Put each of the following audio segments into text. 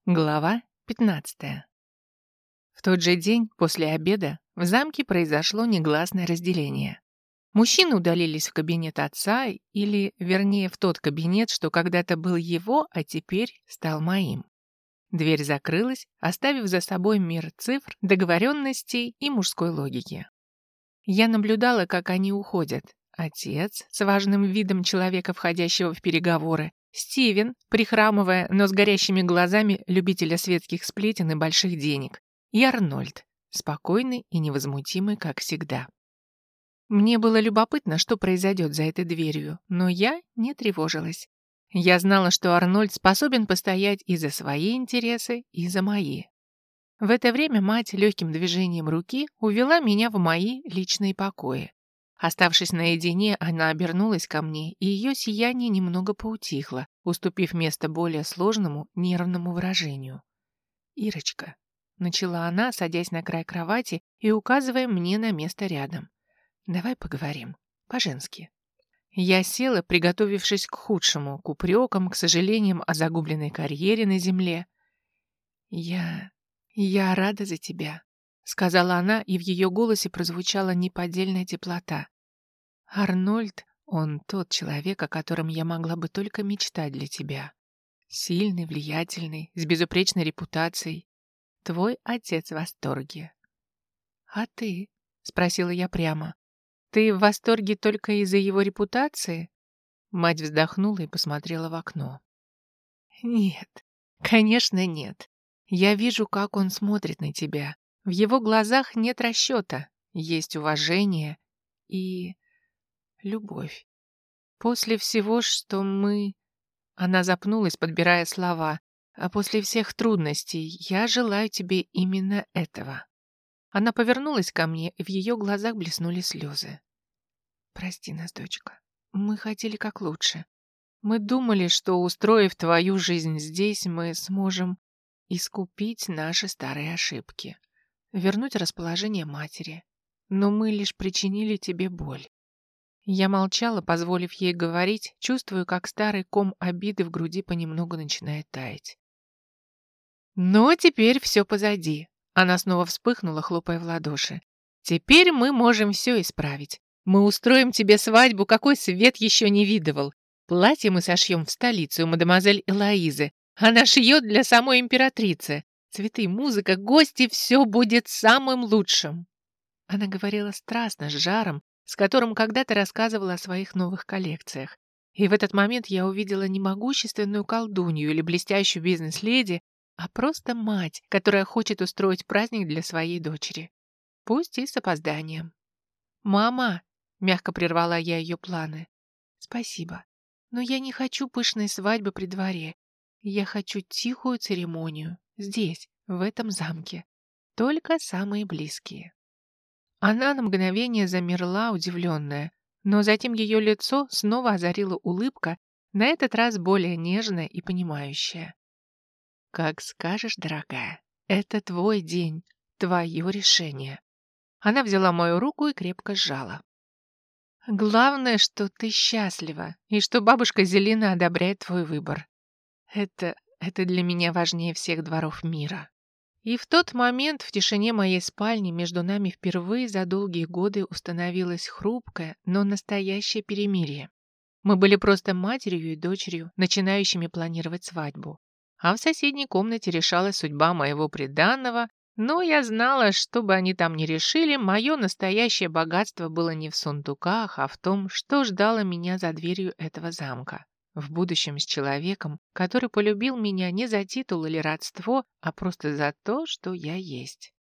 Глава 15. В тот же день, после обеда, в замке произошло негласное разделение. Мужчины удалились в кабинет отца, или, вернее, в тот кабинет, что когда-то был его, а теперь стал моим. Дверь закрылась, оставив за собой мир цифр, договоренностей и мужской логики. Я наблюдала, как они уходят. Отец, с важным видом человека, входящего в переговоры, Стивен, прихрамывая, но с горящими глазами любителя светских сплетен и больших денег, и Арнольд, спокойный и невозмутимый, как всегда. Мне было любопытно, что произойдет за этой дверью, но я не тревожилась. Я знала, что Арнольд способен постоять и за свои интересы, и за мои. В это время мать легким движением руки увела меня в мои личные покои. Оставшись наедине, она обернулась ко мне, и ее сияние немного поутихло, уступив место более сложному, нервному выражению. «Ирочка», — начала она, садясь на край кровати и указывая мне на место рядом, — «давай поговорим, по-женски». Я села, приготовившись к худшему, к упрекам, к сожалениям о загубленной карьере на земле. «Я рада за тебя», — сказала она, и в ее голосе прозвучала неподдельная теплота. «Арнольд, он тот человек, о котором я могла бы только мечтать для тебя. Сильный, влиятельный, с безупречной репутацией. Твой отец в восторге». «А ты?» — спросила я прямо. «Ты в восторге только из-за его репутации?» Мать вздохнула и посмотрела в окно. «Нет, конечно, нет. Я вижу, как он смотрит на тебя. В его глазах нет расчета, есть уважение и любовь. После всего, что мы...» Она запнулась, подбирая слова. «А после всех трудностей я желаю тебе именно этого». Она повернулась ко мне, и в ее глазах блеснули слезы. «Прости нас, дочка. Мы хотели как лучше. Мы думали, что, устроив твою жизнь здесь, мы сможем искупить наши старые ошибки, вернуть расположение матери. Но мы лишь причинили тебе боль». Я молчала, позволив ей говорить, чувствую, как старый ком обиды в груди понемногу начинает таять. «Но теперь все позади». Она снова вспыхнула, хлопая в ладоши. «Теперь мы можем все исправить. Мы устроим тебе свадьбу, какой свет еще не видывал. Платье мы сошьем в столицу у мадемуазель Элоизы. Она шьет для самой императрицы. Цветы, музыка, гости, все будет самым лучшим». Она говорила страстно, с жаром, с которым когда-то рассказывала о своих новых коллекциях. И в этот момент я увидела не могущественную колдунью или блестящую бизнес-леди, а просто мать, которая хочет устроить праздник для своей дочери. Пусть и с опозданием. «Мама!» — мягко прервала я ее планы. «Спасибо. Но я не хочу пышной свадьбы при дворе. Я хочу тихую церемонию. Здесь, в этом замке. Только самые близкие». Она на мгновение замерла, удивленная, но затем ее лицо снова озарила улыбка, на этот раз более нежная и понимающая. «Как скажешь, дорогая, это твой день, твое решение». Она взяла мою руку и крепко сжала. «Главное, что ты счастлива, и что бабушка Зелена одобряет твой выбор. Это для меня важнее всех дворов мира». И в тот момент в тишине моей спальни между нами впервые за долгие годы установилось хрупкое, но настоящее перемирие. Мы были просто матерью и дочерью, начинающими планировать свадьбу. А в соседней комнате решалась судьба моего приданного, но я знала, что бы они там ни решили, мое настоящее богатство было не в сундуках, а в том, что ждало меня за дверью этого замка. В будущем с человеком, который полюбил меня не за титул или родство, а просто за то, что я есть.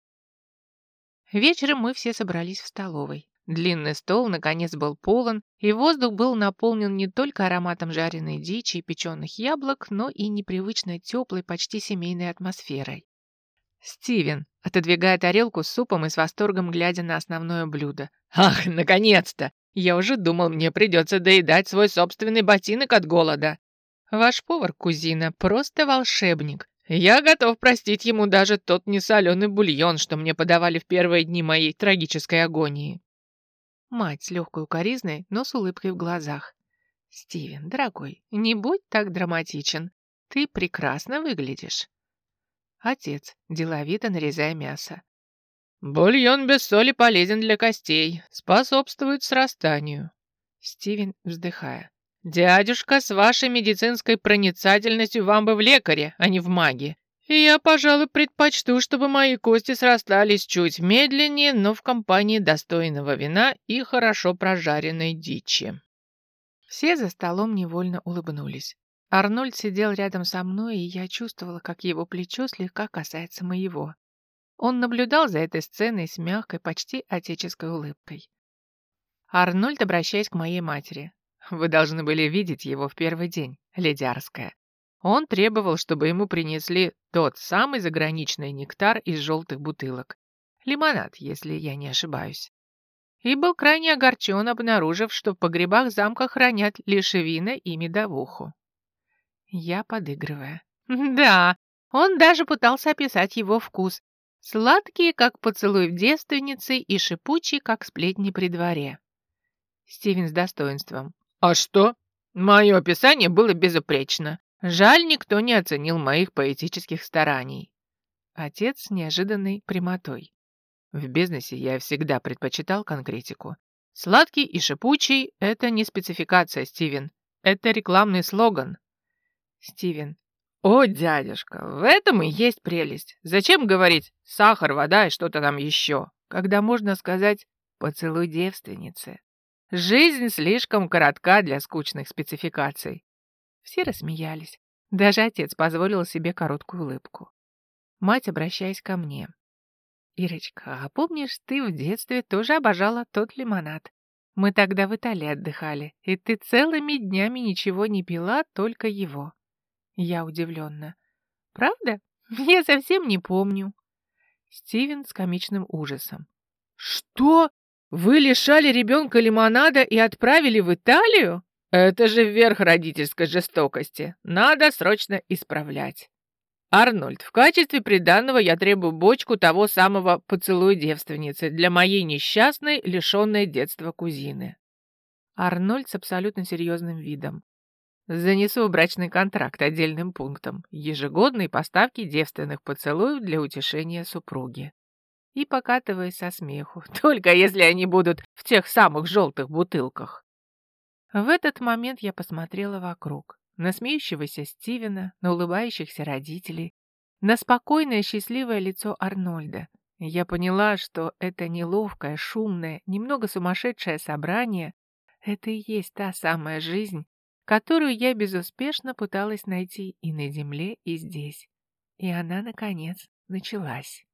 Вечером мы все собрались в столовой. Длинный стол, наконец, был полон, и воздух был наполнен не только ароматом жареной дичи и печеных яблок, но и непривычно теплой, почти семейной атмосферой. Стивен, отодвигая тарелку с супом и с восторгом глядя на основное блюдо. «Ах, наконец-то! Я уже думал, мне придется доедать свой собственный ботинок от голода. Ваш повар, кузина, просто волшебник. Я готов простить ему даже тот несоленый бульон, что мне подавали в первые дни моей трагической агонии». Мать с легкой укоризной, но с улыбкой в глазах. «Стивен, дорогой, не будь так драматичен. Ты прекрасно выглядишь». Отец, деловито нарезая мясо. Бульон без соли полезен для костей, способствует срастанию. Стивен, вздыхая. Дядюшка, с вашей медицинской проницательностью вам бы в лекаре, а не в маге. И я, пожалуй, предпочту, чтобы мои кости срастались чуть медленнее, но в компании достойного вина и хорошо прожаренной дичи. Все за столом невольно улыбнулись. Арнольд сидел рядом со мной, и я чувствовала, как его плечо слегка касается моего. Он наблюдал за этой сценой с мягкой, почти отеческой улыбкой. Арнольд, обращаясь к моей матери. «Вы должны были видеть его в первый день, леди Арская. Он требовал, чтобы ему принесли тот самый заграничный нектар из желтых бутылок. Лимонад, если я не ошибаюсь. И был крайне огорчен, обнаружив, что в погребах замка хранят лишь вина и медовуху». Я подыгрывая. «Да, он даже пытался описать его вкус. Сладкие, как поцелуй в девственнице, и шипучие, как сплетни при дворе». Стивен с достоинством. А что? Мое описание было безупречно. Жаль, никто не оценил моих поэтических стараний. Отец с неожиданной прямотой. В бизнесе я всегда предпочитал конкретику. Сладкий и шипучий – это не спецификация, Стивен. Это рекламный слоган. Стивен. О, дядюшка, в этом и есть прелесть. Зачем говорить сахар, вода и что-то там еще, когда можно сказать «поцелуй девственницы». Жизнь слишком коротка для скучных спецификаций. Все рассмеялись. Даже отец позволил себе короткую улыбку. Мать, обращаясь ко мне. «Ирочка, а помнишь, ты в детстве тоже обожала тот лимонад? Мы тогда в Италии отдыхали, и ты целыми днями ничего не пила, только его». Я удивленно. «Правда? Я совсем не помню». Стивен с комичным ужасом. «Что? Вы лишали ребенка лимонада и отправили в Италию? Это же верх родительской жестокости. Надо срочно исправлять. Арнольд, в качестве приданого я требую бочку того самого поцелуя девственницы для моей несчастной, лишенной детства кузины». Арнольд с абсолютно серьезным видом. «Занесу в брачный контракт отдельным пунктом ежегодные поставки девственных поцелуев для утешения супруги». И покатываясь со смеху, только если они будут в тех самых желтых бутылках. В этот момент я посмотрела вокруг, на смеющегося Стивена, на улыбающихся родителей, на спокойное счастливое лицо Арнольда. Я поняла, что это неловкое, шумное, немного сумасшедшее собрание — это и есть та самая жизнь, которую я безуспешно пыталась найти и на земле, и здесь. И она, наконец, началась.